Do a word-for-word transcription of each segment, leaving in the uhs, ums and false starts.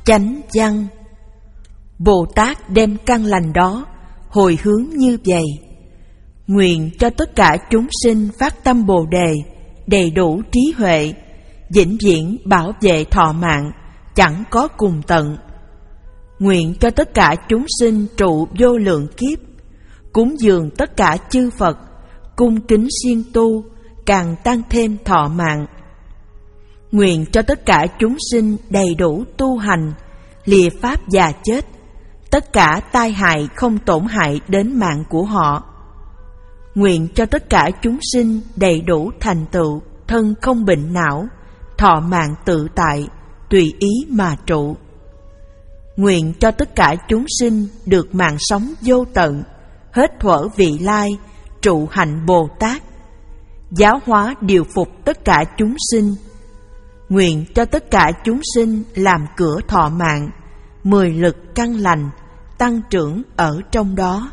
Chánh văn. Bồ Tát đem căn lành đó hồi hướng như vậy: nguyện cho tất cả chúng sinh phát tâm Bồ Đề, đầy đủ trí huệ, vĩnh viễn bảo vệ thọ mạng, chẳng có cùng tận. Nguyện cho tất cả chúng sinh trụ vô lượng kiếp, cúng dường tất cả chư Phật, cung kính siêng tu, càng tăng thêm thọ mạng. Nguyện cho tất cả chúng sinh đầy đủ tu hành, lìa pháp già chết, tất cả tai hại không tổn hại đến mạng của họ. Nguyện cho tất cả chúng sinh đầy đủ thành tựu, thân không bệnh não, thọ mạng tự tại, tùy ý mà trụ. Nguyện cho tất cả chúng sinh được mạng sống vô tận, hết thuở vị lai, trụ hạnh Bồ Tát, giáo hóa điều phục tất cả chúng sinh. Nguyện cho tất cả chúng sinh làm cửa thọ mạng, mười lực căn lành, tăng trưởng ở trong đó.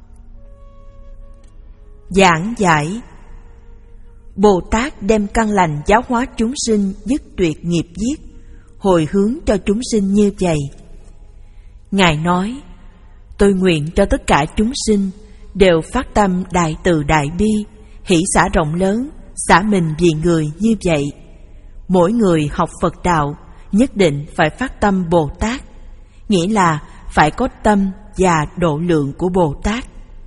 Giảng giải. Bồ Tát đem căn lành giáo hóa chúng sinh dứt tuyệt nghiệp giết, hồi hướng cho chúng sinh như vậy. Ngài nói: tôi nguyện cho tất cả chúng sinh đều phát tâm đại từ đại bi, hỷ xả rộng lớn, xả mình vì người như vậy. Mỗi người học Phật đạo nhất định phải phát tâm Bồ Tát, nghĩa là phải có tâm và độ lượng của Bồ Tát.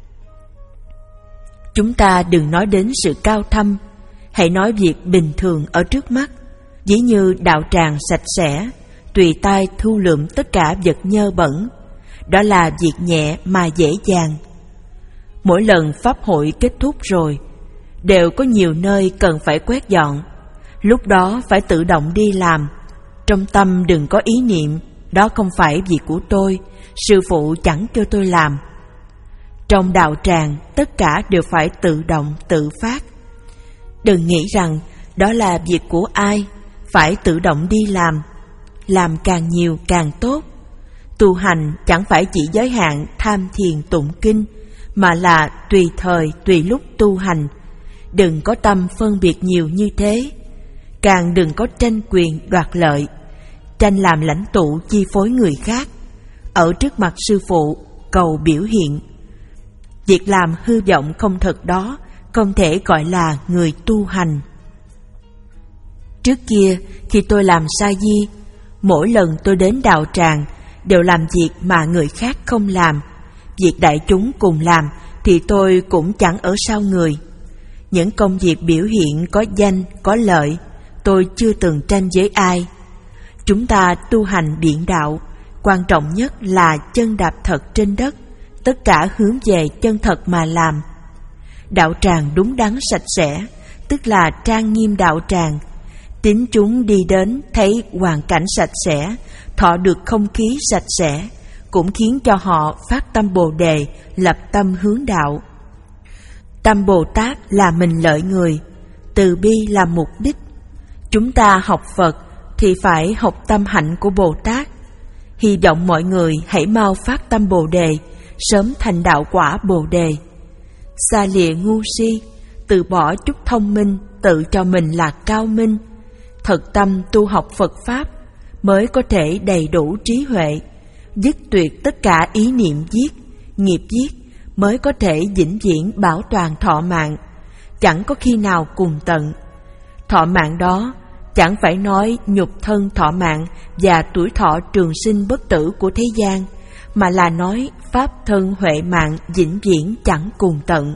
Chúng ta đừng nói đến sự cao thâm, hãy nói việc bình thường ở trước mắt, ví như đạo tràng sạch sẽ, tùy tay thu lượm tất cả vật nhơ bẩn. Đó là việc nhẹ mà dễ dàng. Mỗi lần pháp hội kết thúc rồi, đều có nhiều nơi cần phải quét dọn. Lúc đó phải tự động đi làm. Trong tâm đừng có ý niệm đó không phải việc của tôi, sư phụ chẳng cho tôi làm. Trong đạo tràng tất cả đều phải tự động tự phát. Đừng nghĩ rằng đó là việc của ai, phải tự động đi làm. Làm càng nhiều càng tốt. Tu hành chẳng phải chỉ giới hạn tham thiền tụng kinh, mà là tùy thời tùy lúc tu hành. Đừng có tâm phân biệt nhiều như thế. Càng đừng có tranh quyền đoạt lợi, tranh làm lãnh tụ chi phối người khác, ở trước mặt sư phụ cầu biểu hiện. Việc làm hư vọng không thật đó không thể gọi là người tu hành. Trước kia khi tôi làm sa di, mỗi lần tôi đến đạo tràng đều làm việc mà người khác không làm. Việc đại chúng cùng làm thì tôi cũng chẳng ở sau người. Những công việc biểu hiện có danh, có lợi, tôi chưa từng tranh với ai. Chúng ta tu hành biện đạo, quan trọng nhất là chân đạp thật trên đất, tất cả hướng về chân thật mà làm. Đạo tràng đúng đắn sạch sẽ, tức là trang nghiêm đạo tràng. Tín chúng đi đến thấy hoàn cảnh sạch sẽ, thọ được không khí sạch sẽ, cũng khiến cho họ phát tâm Bồ Đề, lập tâm hướng đạo. Tâm Bồ Tát là mình lợi người, từ bi là mục đích. Chúng ta học Phật thì phải học tâm hạnh của Bồ Tát. Hy vọng mọi người hãy mau phát tâm Bồ Đề, sớm thành đạo quả Bồ Đề. Xa lìa ngu si, từ bỏ chút thông minh, tự cho mình là cao minh. Thật tâm tu học Phật Pháp mới có thể đầy đủ trí huệ, dứt tuyệt tất cả ý niệm giết, nghiệp giết, mới có thể vĩnh viễn bảo toàn thọ mạng, chẳng có khi nào cùng tận. Thọ mạng đó chẳng phải nói nhục thân thọ mạng và tuổi thọ trường sinh bất tử của thế gian, mà là nói pháp thân huệ mạng vĩnh viễn chẳng cùng tận.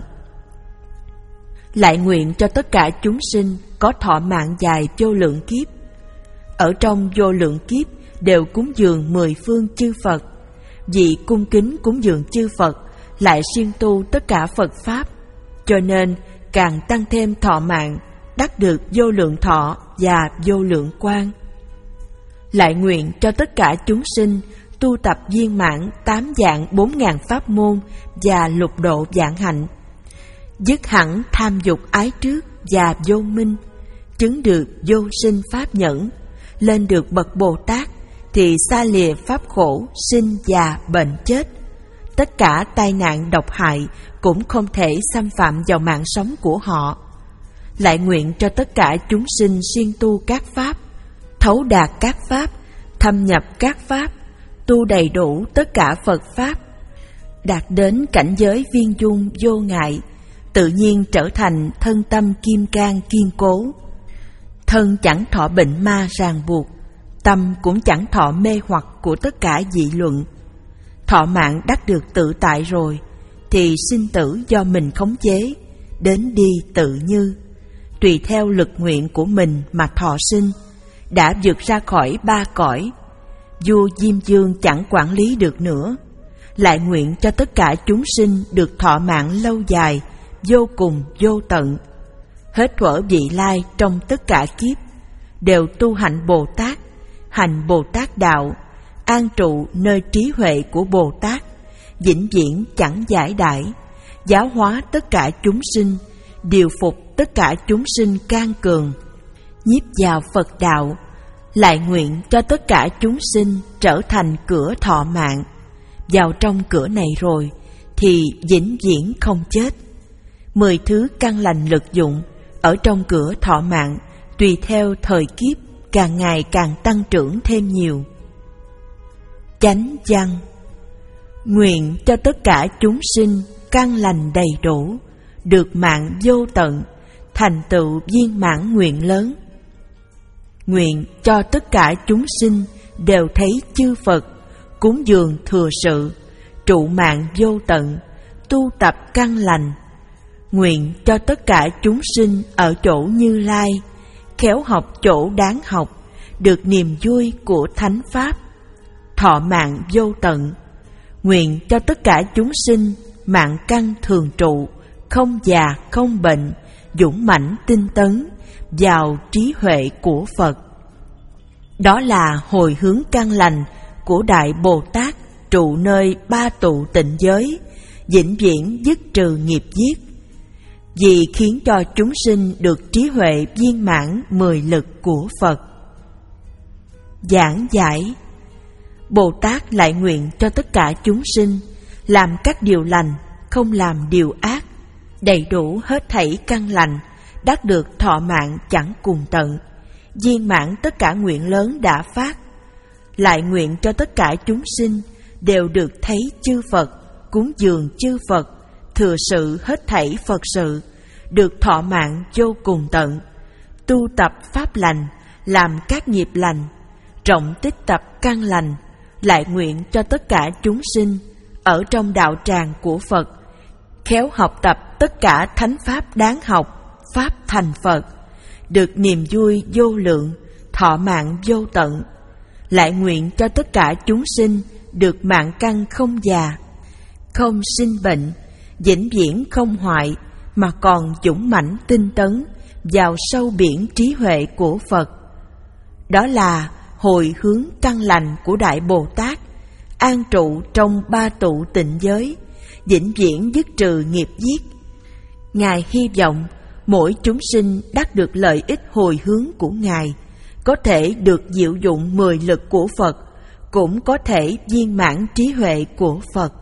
Lại nguyện cho tất cả chúng sinh có thọ mạng dài vô lượng kiếp. Ở trong vô lượng kiếp đều cúng dường mười phương chư Phật. Vì cung kính cúng dường chư Phật lại siêng tu tất cả Phật Pháp, cho nên càng tăng thêm thọ mạng, đắc được vô lượng thọ và vô lượng quang. Lại nguyện cho tất cả chúng sinh tu tập viên mãn tám dạng bốn ngàn pháp môn và lục độ vạn hạnh, dứt hẳn tham dục ái trước và vô minh, chứng được vô sinh pháp nhẫn, lên được bậc Bồ Tát thì xa lìa pháp khổ sinh già bệnh chết. Tất cả tai nạn độc hại cũng không thể xâm phạm vào mạng sống của họ. Lại nguyện cho tất cả chúng sinh siêng tu các pháp, thấu đạt các pháp, thâm nhập các pháp, tu đầy đủ tất cả Phật Pháp, đạt đến cảnh giới viên dung vô ngại, tự nhiên trở thành thân tâm kim cang kiên cố. Thân chẳng thọ bệnh ma ràng buộc, tâm cũng chẳng thọ mê hoặc của tất cả dị luận. Thọ mạng đắc được tự tại rồi, thì sinh tử do mình khống chế, đến đi tự như, tùy theo lực nguyện của mình mà thọ sinh, đã vượt ra khỏi ba cõi. Vua Diêm Vương chẳng quản lý được nữa, lại nguyện cho tất cả chúng sinh được thọ mạng lâu dài, vô cùng vô tận. Hết thuở vị lai trong tất cả kiếp, đều tu hạnh Bồ Tát, hành Bồ Tát đạo, an trụ nơi trí huệ của Bồ Tát, vĩnh viễn chẳng giải đãi, giáo hóa tất cả chúng sinh, điều phục tất cả chúng sinh can cường, nhiếp vào Phật đạo, lại nguyện cho tất cả chúng sinh trở thành cửa thọ mạng. Vào trong cửa này rồi thì vĩnh viễn không chết. Mười thứ căn lành lực dụng ở trong cửa thọ mạng, tùy theo thời kiếp càng ngày càng tăng trưởng thêm nhiều. Chánh văn: nguyện cho tất cả chúng sinh căn lành đầy đủ, được mạng vô tận, thành tựu viên mãn nguyện lớn. Nguyện cho tất cả chúng sinh đều thấy chư Phật, cúng dường thừa sự, trụ mạng vô tận, tu tập căn lành. Nguyện cho tất cả chúng sinh ở chỗ Như Lai, khéo học chỗ đáng học, được niềm vui của thánh pháp, thọ mạng vô tận. Nguyện cho tất cả chúng sinh mạng căn thường trụ, không già không bệnh, dũng mãnh tinh tấn vào trí huệ của Phật. Đó là hồi hướng căn lành của Đại Bồ Tát trụ nơi ba tụ tịnh giới, vĩnh viễn dứt trừ nghiệp giết, vì khiến cho chúng sinh được trí huệ viên mãn mười lực của Phật. Giảng giải: Bồ Tát lại nguyện cho tất cả chúng sinh làm các điều lành, không làm điều ác, đầy đủ hết thảy căn lành, đắc được thọ mạng chẳng cùng tận, viên mãn tất cả nguyện lớn đã phát. Lại nguyện cho tất cả chúng sinh đều được thấy chư Phật, cúng dường chư Phật, thừa sự hết thảy Phật sự, được thọ mạng vô cùng tận, tu tập pháp lành, làm các nghiệp lành, rộng tích tập căn lành. Lại nguyện cho tất cả chúng sinh ở trong đạo tràng của Phật, khéo học tập tất cả thánh pháp đáng học, pháp thành Phật, được niềm vui vô lượng, thọ mạng vô tận. Lại nguyện cho tất cả chúng sinh được mạng căn không già, không sinh bệnh, vĩnh viễn không hoại, mà còn dũng mãnh tinh tấn vào sâu biển trí huệ của Phật. Đó là hồi hướng căn lành của Đại Bồ Tát, an trụ trong ba tụ tịnh giới, vĩnh viễn dứt trừ nghiệp giết. Ngài hy vọng mỗi chúng sinh đắc được lợi ích hồi hướng của Ngài, có thể được diệu dụng mười lực của Phật, cũng có thể viên mãn trí huệ của Phật.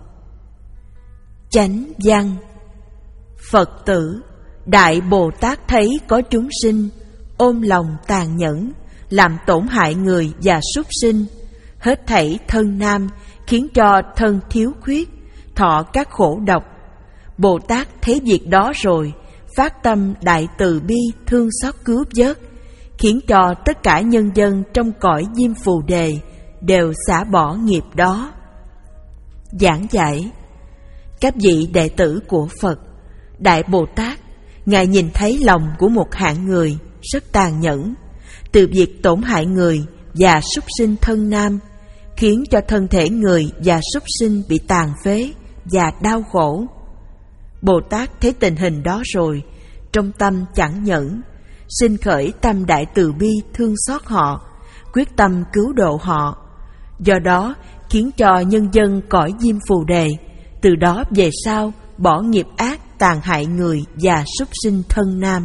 Chánh văn: Phật tử, Đại Bồ Tát thấy có chúng sinh ôm lòng tàn nhẫn, làm tổn hại người và súc sinh, hết thảy thân nam, khiến cho thân thiếu khuyết, thọ các khổ độc. Bồ Tát thấy việc đó rồi, phát tâm đại từ bi thương xót cứu vớt, khiến cho tất cả nhân dân trong cõi Diêm Phù Đề đều xả bỏ nghiệp đó. Giảng giải: các vị đệ tử của Phật, Đại Bồ Tát, Ngài nhìn thấy lòng của một hạng người rất tàn nhẫn, từ việc tổn hại người và súc sinh thân nam, khiến cho thân thể người và súc sinh bị tàn phế và đau khổ. Bồ Tát thấy tình hình đó rồi, trong tâm chẳng nhẫn, sinh khởi tâm đại từ bi thương xót họ, quyết tâm cứu độ họ. Do đó khiến cho nhân dân cõi Diêm Phù Đề từ đó về sau bỏ nghiệp ác tàn hại người và súc sinh thân nam.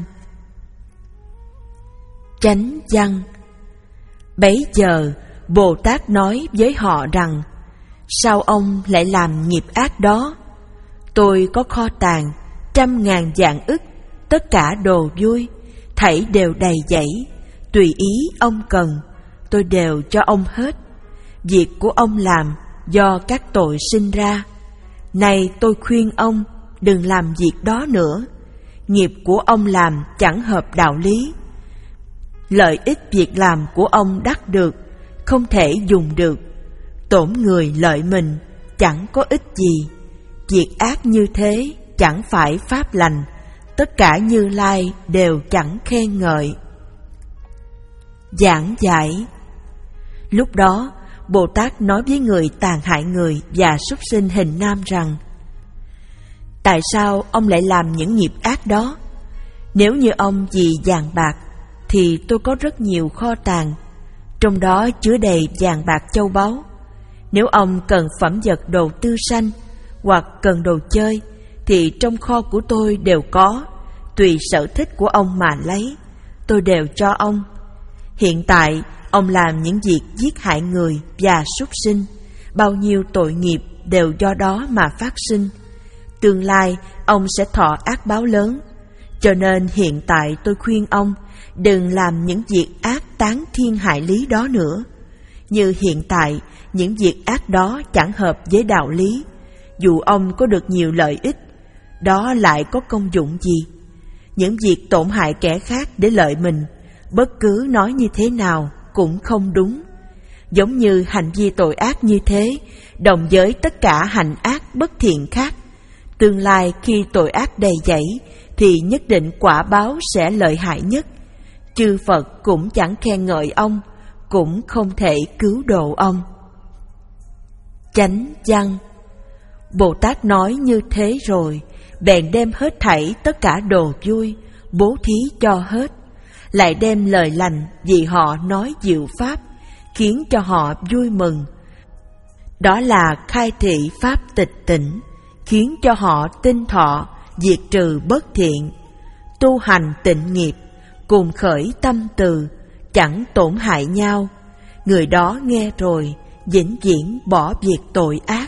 Chánh văn: bấy giờ Bồ Tát nói với họ rằng: sao ông lại làm nghiệp ác đó? Tôi có kho tàng trăm ngàn vạn ức, tất cả đồ vui, thảy đều đầy dẫy, tùy ý ông cần, tôi đều cho ông hết. Việc của ông làm do các tội sinh ra. Này tôi khuyên ông đừng làm việc đó nữa. Nghiệp của ông làm chẳng hợp đạo lý. Lợi ích việc làm của ông đắc được không thể dùng được. Tổn người lợi mình chẳng có ích gì. Việc ác như thế chẳng phải pháp lành. Tất cả Như Lai đều chẳng khen ngợi. Giảng giải. Lúc đó Bồ Tát nói với người tàn hại người và súc sinh hình nam rằng: tại sao ông lại làm những nghiệp ác đó? Nếu như ông vì vàng bạc thì tôi có rất nhiều kho tàng, trong đó chứa đầy vàng bạc châu báu. Nếu ông cần phẩm vật đồ tư sanh hoặc cần đồ chơi thì trong kho của tôi đều có, tùy sở thích của ông mà lấy, tôi đều cho ông. Hiện tại ông làm những việc giết hại người và súc sinh, bao nhiêu tội nghiệp đều do đó mà phát sinh. Tương lai ông sẽ thọ ác báo lớn. Cho nên hiện tại tôi khuyên ông đừng làm những việc ác tán thiên hại lý đó nữa. Như hiện tại, những việc ác đó chẳng hợp với đạo lý. Dù ông có được nhiều lợi ích, đó lại có công dụng gì? Những việc tổn hại kẻ khác để lợi mình, bất cứ nói như thế nào cũng không đúng. Giống như hành vi tội ác như thế, đồng với tất cả hành ác bất thiện khác. Tương lai khi tội ác đầy dẫy thì nhất định quả báo sẽ lợi hại nhất. Chư Phật cũng chẳng khen ngợi ông, cũng không thể cứu độ ông. Chánh văn. Bồ Tát nói như thế rồi, bèn đem hết thảy tất cả đồ vui, bố thí cho hết, lại đem lời lành vì họ nói diệu pháp, khiến cho họ vui mừng. Đó là khai thị pháp tịch tỉnh, khiến cho họ tinh thọ, diệt trừ bất thiện, tu hành tịnh nghiệp, cùng khởi tâm từ, chẳng tổn hại nhau. Người đó nghe rồi, vĩnh viễn bỏ việc tội ác.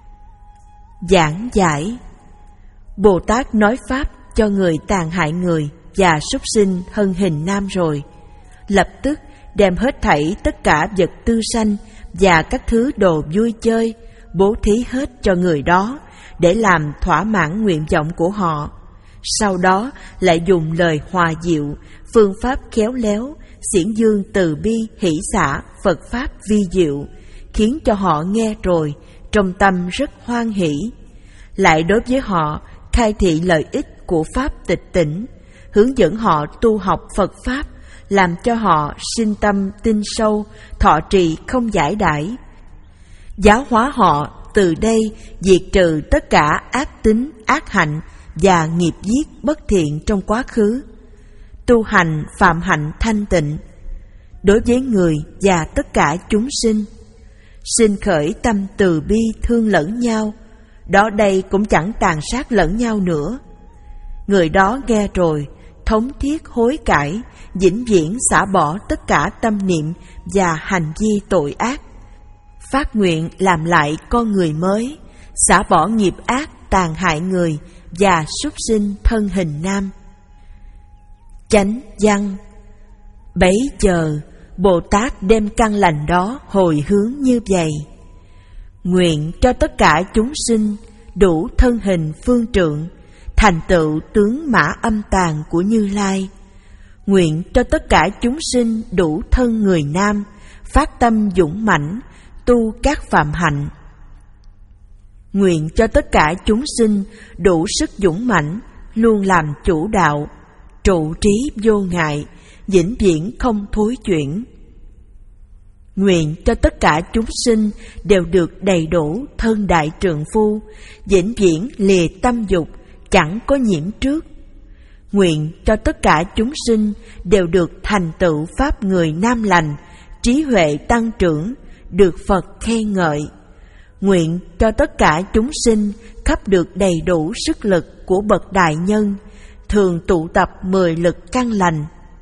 Giảng giải. Bồ Tát nói pháp cho người tàn hại người và súc sinh hân hình nam rồi, lập tức đem hết thảy tất cả vật tư sanh và các thứ đồ vui chơi, bố thí hết cho người đó để làm thỏa mãn nguyện vọng của họ. Sau đó lại dùng lời hòa diệu, phương pháp khéo léo, xiển dương từ bi hỷ xả Phật pháp vi diệu, khiến cho họ nghe rồi trong tâm rất hoan hỷ. Lại đối với họ khai thị lợi ích của pháp tịch tỉnh, hướng dẫn họ tu học Phật pháp, làm cho họ sinh tâm tin sâu, thọ trì không giải đãi. Giáo hóa họ từ đây diệt trừ tất cả ác tính, ác hạnh và nghiệp giết bất thiện trong quá khứ, tu hành phạm hạnh thanh tịnh. Đối với người và tất cả chúng sinh, sinh khởi tâm từ bi thương lẫn nhau, đó đây cũng chẳng tàn sát lẫn nhau nữa. Người đó nghe rồi, thống thiết hối cải, vĩnh viễn xả bỏ tất cả tâm niệm và hành vi tội ác, phát nguyện làm lại con người mới, xả bỏ nghiệp ác tàn hại người và súc sinh thân hình nam. Chánh văn. Bấy giờ Bồ Tát đem căn lành đó hồi hướng như vậy: nguyện cho tất cả chúng sinh đủ thân hình phương trượng, thành tựu tướng mã âm tàn của Như Lai. Nguyện cho tất cả chúng sinh đủ thân người nam, phát tâm dũng mãnh, tu các phạm hạnh. Nguyện cho tất cả chúng sinh đủ sức dũng mãnh, luôn làm chủ đạo, trụ trí vô ngại, vĩnh viễn không thối chuyển. Nguyện cho tất cả chúng sinh đều được đầy đủ thân đại trượng phu, vĩnh viễn lìa tâm dục, chẳng có nhiễm trước. Nguyện cho tất cả chúng sinh đều được thành tựu pháp người nam lành, trí huệ tăng trưởng, được Phật khen ngợi. Nguyện cho tất cả chúng sinh khắp được đầy đủ sức lực của bậc đại nhân, thường tụ tập mười lực căn lành.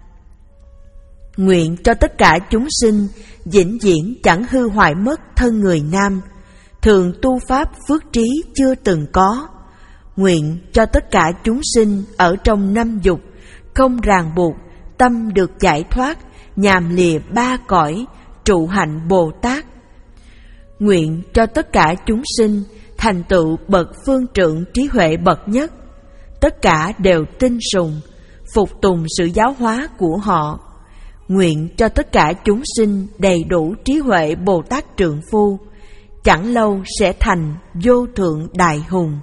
Nguyện cho tất cả chúng sinh vĩnh viễn chẳng hư hoại mất thân người nam, thường tu pháp phước trí chưa từng có. Nguyện cho tất cả chúng sinh ở trong năm dục, không ràng buộc, tâm được giải thoát, nhàm lìa ba cõi, trụ hạnh Bồ Tát. Nguyện cho tất cả chúng sinh thành tựu bậc phương trượng trí huệ bậc nhất, tất cả đều tin sùng, phục tùng sự giáo hóa của họ. Nguyện cho tất cả chúng sinh đầy đủ trí huệ Bồ Tát Trượng Phu, chẳng lâu sẽ thành vô thượng đại hùng.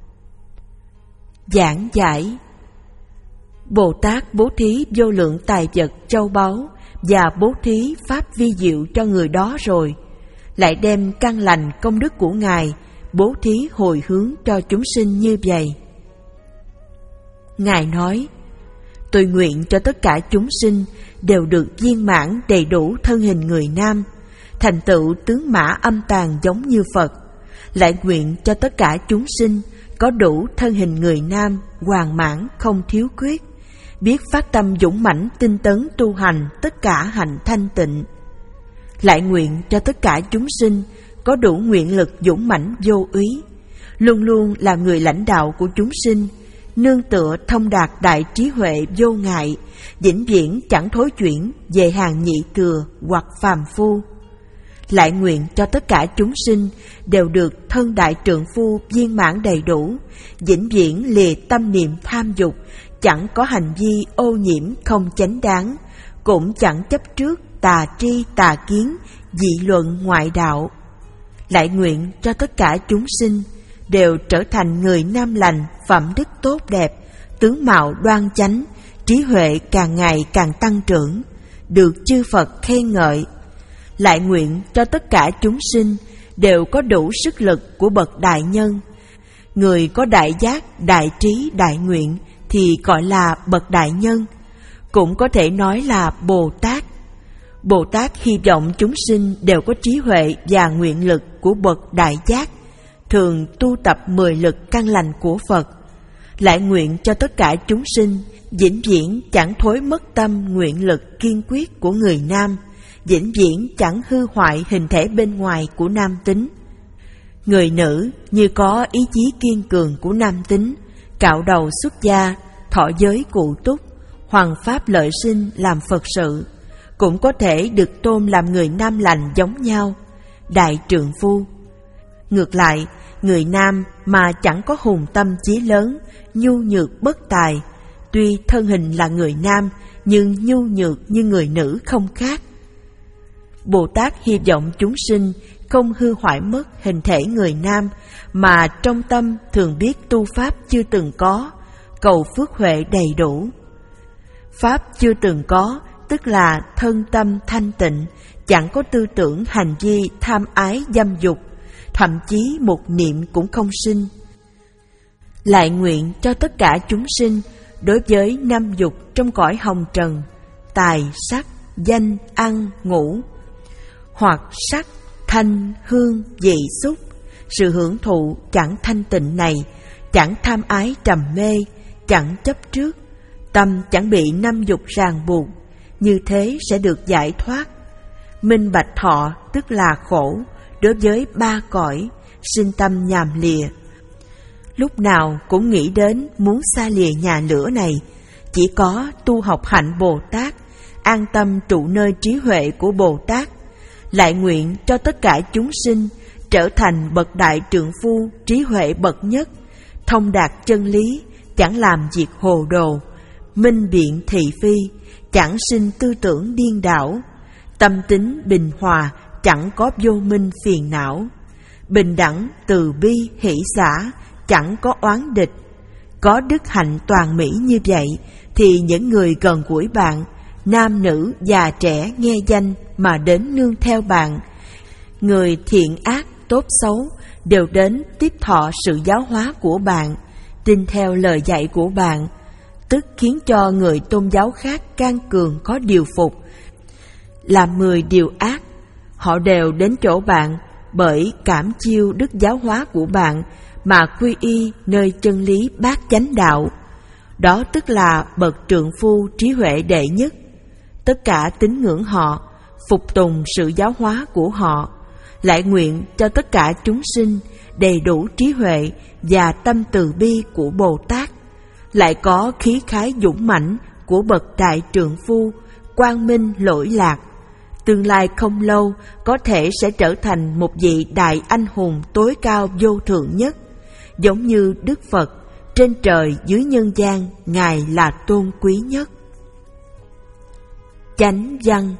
Giảng giải: Bồ Tát bố thí vô lượng tài vật châu báu và bố thí pháp vi diệu cho người đó rồi, lại đem căn lành công đức của Ngài bố thí hồi hướng cho chúng sinh như vậy. Ngài nói: Tôi nguyện cho tất cả chúng sinh đều được viên mãn đầy đủ thân hình người nam, thành tựu tướng mã âm tàn giống như Phật. Lại nguyện cho tất cả chúng sinh có đủ thân hình người nam, hoàn mãn không thiếu khuyết, biết phát tâm dũng mãnh tinh tấn tu hành tất cả hạnh thanh tịnh. Lại nguyện cho tất cả chúng sinh có đủ nguyện lực dũng mãnh vô úy, luôn luôn là người lãnh đạo của chúng sinh, nương tựa thông đạt đại trí huệ vô ngại, vĩnh viễn chẳng thối chuyển về hàng nhị thừa hoặc phàm phu. Lại nguyện cho tất cả chúng sinh đều được thân đại trượng phu viên mãn đầy đủ, vĩnh viễn lìa tâm niệm tham dục, chẳng có hành vi ô nhiễm không chánh đáng, cũng chẳng chấp trước tà tri tà kiến, dị luận ngoại đạo. Lại nguyện cho tất cả chúng sinh đều trở thành người nam lành, phẩm đức tốt đẹp, tướng mạo đoan chánh, trí huệ càng ngày càng tăng trưởng, được chư Phật khen ngợi. Lại nguyện cho tất cả chúng sinh đều có đủ sức lực của bậc đại nhân. Người có đại giác, đại trí, đại nguyện thì gọi là bậc đại nhân, cũng có thể nói là Bồ Tát. Bồ Tát hy vọng chúng sinh đều có trí huệ và nguyện lực của bậc đại giác, thường tu tập mười lực căn lành của Phật. Lại nguyện cho tất cả chúng sinh vĩnh viễn chẳng thối mất tâm nguyện lực kiên quyết của người nam, vĩnh viễn chẳng hư hoại hình thể bên ngoài của nam tính. Người nữ như có ý chí kiên cường của nam tính, cạo đầu xuất gia, thọ giới cụ túc, hoằng pháp lợi sinh làm Phật sự, cũng có thể được tôn làm người nam lành giống nhau, đại trượng phu. Ngược lại, người nam mà chẳng có hùng tâm chí lớn, nhu nhược bất tài, tuy thân hình là người nam nhưng nhu nhược như người nữ không khác. Bồ Tát hy vọng chúng sinh không hư hoại mất hình thể người nam, mà trong tâm thường biết tu pháp chưa từng có, cầu phước huệ đầy đủ. Pháp chưa từng có tức là thân tâm thanh tịnh, chẳng có tư tưởng hành vi tham ái dâm dục, thậm chí một niệm cũng không sinh. Lại nguyện cho tất cả chúng sinh đối với năm dục trong cõi hồng trần, tài, sắc, danh, ăn, ngủ, hoặc sắc, thanh, hương, vị, xúc, sự hưởng thụ chẳng thanh tịnh này, chẳng tham ái trầm mê, chẳng chấp trước, tâm chẳng bị năm dục ràng buộc, như thế sẽ được giải thoát. Minh bạch thọ tức là khổ đối với ba cõi, sinh tâm nhàm lìa. Lúc nào cũng nghĩ đến muốn xa lìa nhà lửa này, chỉ có tu học hạnh Bồ Tát, an tâm trụ nơi trí huệ của Bồ Tát. Lại nguyện cho tất cả chúng sinh trở thành bậc đại trượng phu trí huệ bậc nhất, thông đạt chân lý, chẳng làm việc hồ đồ, minh biện thị phi, chẳng sinh tư tưởng điên đảo, tâm tính bình hòa, chẳng có vô minh phiền não, bình đẳng từ bi hỷ xả, chẳng có oán địch. Có đức hạnh toàn mỹ như vậy thì những người gần gũi bạn, nam nữ già trẻ nghe danh mà đến nương theo bạn, người thiện ác tốt xấu đều đến tiếp thọ sự giáo hóa của bạn, tin theo lời dạy của bạn, tức khiến cho người tôn giáo khác can cường có điều phục. Làm mười điều ác, họ đều đến chỗ bạn bởi cảm chiêu đức giáo hóa của bạn mà quy y nơi chân lý bát chánh đạo. Đó tức là bậc trượng phu trí huệ đệ nhất. Tất cả tín ngưỡng họ, phục tùng sự giáo hóa của họ. Lại nguyện cho tất cả chúng sinh đầy đủ trí huệ và tâm từ bi của Bồ Tát, lại có khí khái dũng mãnh của bậc đại trượng phu, quang minh lỗi lạc, Tương lai không lâu có thể sẽ trở thành một vị đại anh hùng tối cao vô thượng nhất. Giống như Đức Phật, trên trời dưới nhân gian, Ngài là tôn quý nhất. Chánh văn.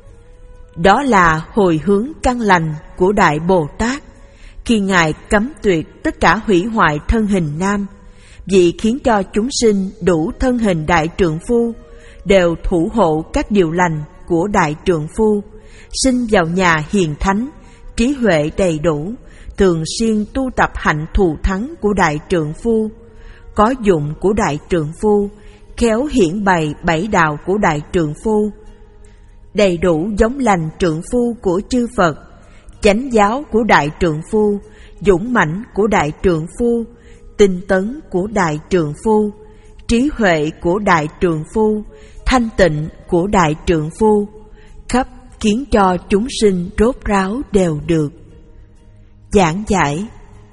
Đó là hồi hướng căn lành của Đại Bồ Tát, khi Ngài cấm tuyệt tất cả hủy hoại thân hình nam, vì khiến cho chúng sinh đủ thân hình đại trượng phu, đều thủ hộ các điều lành của đại trượng phu, sinh vào nhà hiền thánh, trí huệ đầy đủ, thường xuyên tu tập hạnh thù thắng của đại trượng phu, có dụng của đại trượng phu, khéo hiển bày bảy đạo của đại trượng phu, đầy đủ giống lành trượng phu của chư Phật, chánh giáo của đại trượng phu, dũng mãnh của đại trượng phu, tinh tấn của đại trượng phu, trí huệ của đại trượng phu, thanh tịnh của đại trượng phu, khắp khiến cho chúng sinh rốt ráo đều được. Giảng giải.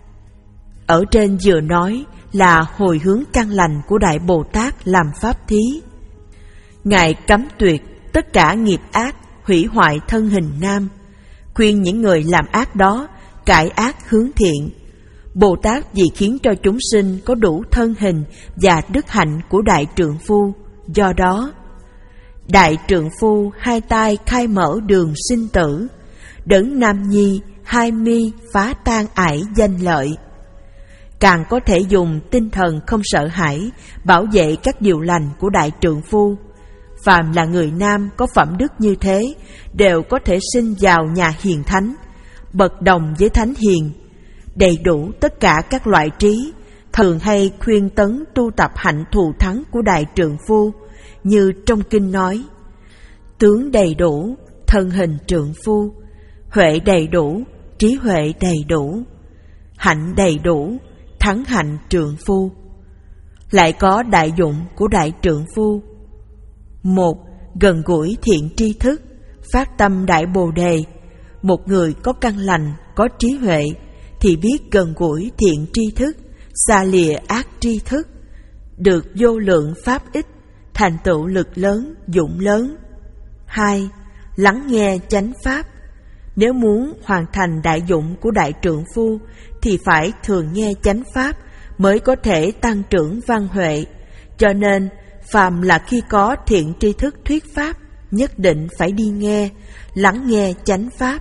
Ở trên vừa nói là hồi hướng căn lành của Đại Bồ Tát làm pháp thí. Ngài cấm tuyệt tất cả nghiệp ác, hủy hoại thân hình nam, khuyên những người làm ác đó cải ác hướng thiện. Bồ Tát vì khiến cho chúng sinh có đủ thân hình và đức hạnh của đại trượng phu, do đó đại trượng phu hai tay khai mở đường sinh tử, đấng nam nhi hai mi phá tan ải danh lợi. Càng có thể dùng tinh thần không sợ hãi bảo vệ các điều lành của đại trượng phu. Phàm là người nam có phẩm đức như thế đều có thể sinh vào nhà hiền thánh, bậc đồng với thánh hiền, đầy đủ tất cả các loại trí, thường hay khuyên tấn tu tập hạnh thù thắng của đại trượng phu, như trong kinh nói: tướng đầy đủ, thân hình trượng phu, huệ đầy đủ, trí huệ đầy đủ, hạnh đầy đủ, thắng hạnh trượng phu. Lại có đại dụng của đại trượng phu. Một, gần gũi thiện tri thức, phát tâm đại bồ đề. Một người có căn lành, có trí huệ thì biết gần gũi thiện tri thức, xa lìa ác tri thức, được vô lượng pháp ích, thành tựu lực lớn, dụng lớn. Hai, lắng nghe chánh pháp. Nếu muốn hoàn thành đại dụng của đại trượng phu thì phải thường nghe chánh pháp mới có thể tăng trưởng văn huệ. Cho nên phàm là khi có thiện tri thức thuyết pháp, nhất định phải đi nghe, lắng nghe chánh pháp.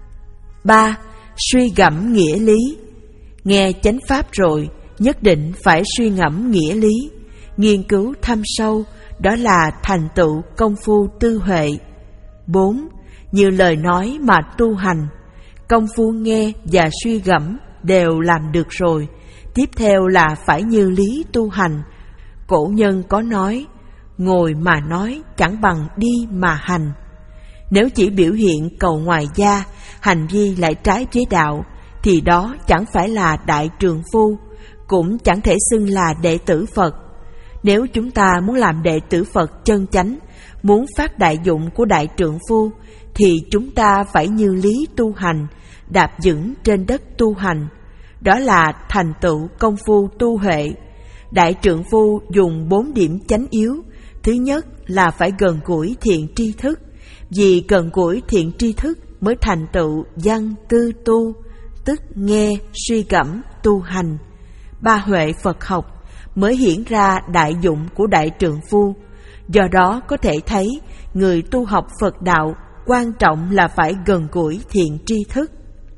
Ba, suy gẫm nghĩa lý. Nghe chánh pháp rồi, nhất định phải suy ngẫm nghĩa lý, nghiên cứu thâm sâu, đó là thành tựu công phu tư huệ. Bốn, như lời nói mà tu hành, công phu nghe và suy gẫm đều làm được rồi. Tiếp theo là phải như lý tu hành. Cổ nhân có nói, ngồi mà nói chẳng bằng đi mà hành. Nếu chỉ biểu hiện cầu ngoài da, hành vi lại trái với đạo, thì đó chẳng phải là đại trượng phu, cũng chẳng thể xưng là đệ tử Phật. Nếu chúng ta muốn làm đệ tử Phật chân chánh, muốn phát đại dụng của đại trượng phu, thì chúng ta phải như lý tu hành, đạp vững trên đất tu hành. Đó là thành tựu công phu tu huệ. Đại trượng phu dùng bốn điểm chánh yếu. Thứ nhất là phải gần gũi thiện tri thức, vì gần gũi thiện tri thức mới thành tựu văn tư tu, tức nghe, suy gẫm, tu hành. Ba huệ Phật học mới hiển ra đại dụng của đại trượng phu. Do đó có thể thấy người tu học Phật đạo quan trọng là phải gần gũi thiện tri thức.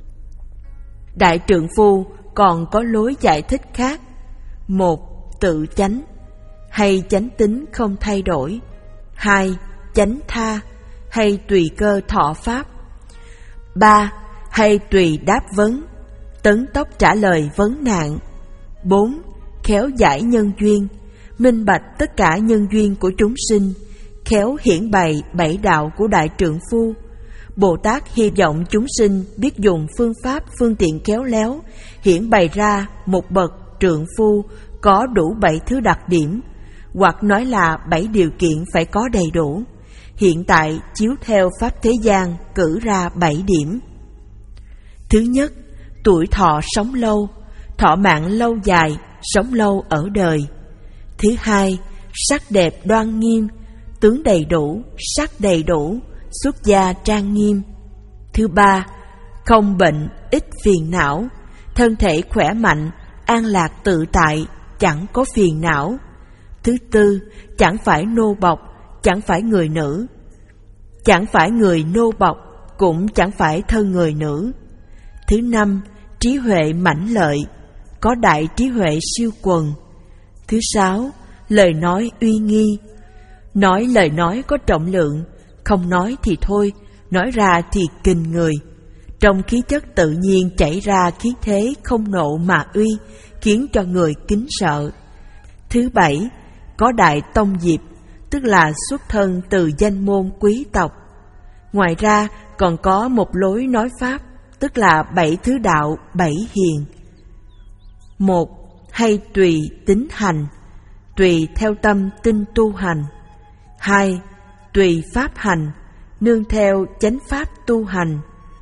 Đại trượng phu còn có lối giải thích khác. Một, tự chánh, hay chánh tính không thay đổi. Hai, chánh tha, hay tùy cơ thọ pháp. Ba, hay tùy đáp vấn, tấn tốc trả lời vấn nạn. Bốn, khéo giải nhân duyên, minh bạch tất cả nhân duyên của chúng sinh, khéo hiển bày bảy đạo của đại trượng phu. Bồ Tát hy vọng chúng sinh biết dùng phương pháp phương tiện khéo léo, hiển bày ra một bậc trượng phu có đủ bảy thứ đặc điểm, hoặc nói là bảy điều kiện phải có đầy đủ. Hiện tại chiếu theo pháp thế gian cử ra bảy điểm. Thứ nhất, tuổi thọ sống lâu, thọ mạng lâu dài, sống lâu ở đời. Thứ hai, sắc đẹp đoan nghiêm, tướng đầy đủ, sắc đầy đủ, xuất gia trang nghiêm. Thứ ba, không bệnh, ít phiền não, thân thể khỏe mạnh, an lạc tự tại, chẳng có phiền não. Thứ tư, chẳng phải nô bộc, chẳng phải người nữ, chẳng phải người nô bộc, cũng chẳng phải thân người nữ. Thứ năm, trí huệ mãnh lợi, có đại trí huệ siêu quần. Thứ sáu, lời nói uy nghi, nói lời nói có trọng lượng, không nói thì thôi, nói ra thì kình người. Trong khí chất tự nhiên chảy ra khí thế không nộ mà uy, khiến cho người kính sợ. Thứ bảy, có đại tông diệp, tức là xuất thân từ danh môn quý tộc. Ngoài ra còn có một lối nói pháp, tức là bảy thứ đạo, bảy hiền. Một, hay tùy tính hành, tùy theo tâm tinh tu hành. Hai, tùy pháp hành, nương theo chánh pháp tu hành.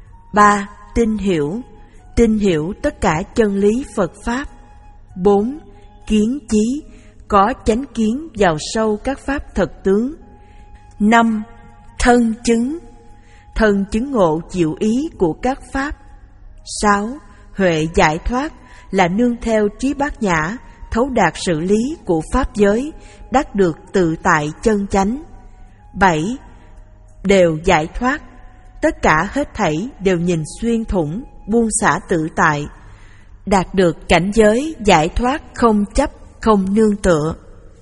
Ba, tin hiểu, tin hiểu tất cả chân lý Phật Pháp. Bốn, kiến chí, có chánh kiến vào sâu các pháp thật tướng. Năm, thân chứng, thân chứng ngộ diệu ý của các pháp. Sáu, huệ giải thoát, là nương theo trí bát nhã, thấu đạt sự lý của pháp giới, đắc được tự tại chân chánh. Bảy, đều giải thoát, tất cả hết thảy đều nhìn xuyên thủng, buông xả tự tại, đạt được cảnh giới giải thoát không chấp, không nương tựa.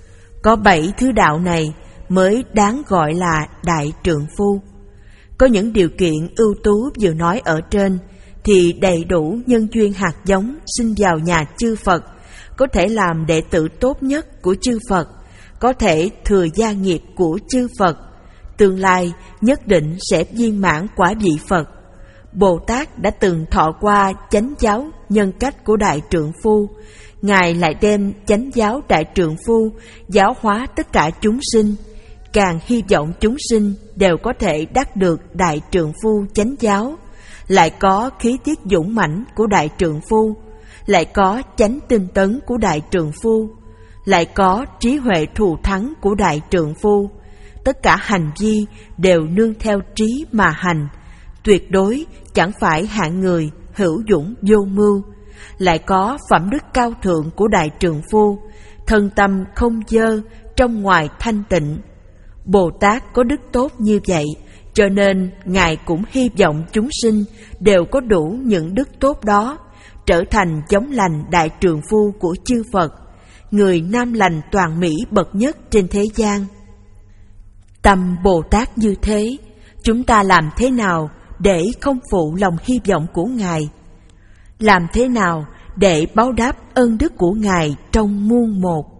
Có bảy thứ đạo này mới đáng gọi là đại trượng phu. Có những điều kiện ưu tú vừa nói ở trên thì đầy đủ nhân duyên hạt giống sinh vào nhà chư Phật, có thể làm đệ tử tốt nhất của chư Phật, có thể thừa gia nghiệp của chư Phật, tương lai nhất định sẽ viên mãn quả vị Phật. Bồ Tát đã từng thọ qua chánh giáo nhân cách của đại trượng phu, Ngài lại đem chánh giáo đại trượng phu giáo hóa tất cả chúng sinh, càng hy vọng chúng sinh đều có thể đắc được đại trượng phu chánh giáo, lại có khí tiết dũng mãnh của đại trượng phu, lại có chánh tinh tấn của đại trượng phu, lại có trí huệ thù thắng của đại trượng phu. Tất cả hành vi đều nương theo trí mà hành, tuyệt đối chẳng phải hạng người hữu dũng vô mưu. Lại có phẩm đức cao thượng của đại trượng phu, thân tâm không dơ, trong ngoài thanh tịnh. Bồ Tát có đức tốt như vậy, cho nên Ngài cũng hy vọng chúng sinh đều có đủ những đức tốt đó, trở thành giống lành đại trượng phu của chư Phật, người nam lành toàn mỹ bậc nhất trên thế gian. Tâm Bồ Tát như thế, chúng ta làm thế nào để không phụ lòng hy vọng của Ngài? Làm thế nào để báo đáp ơn đức của Ngài trong muôn một?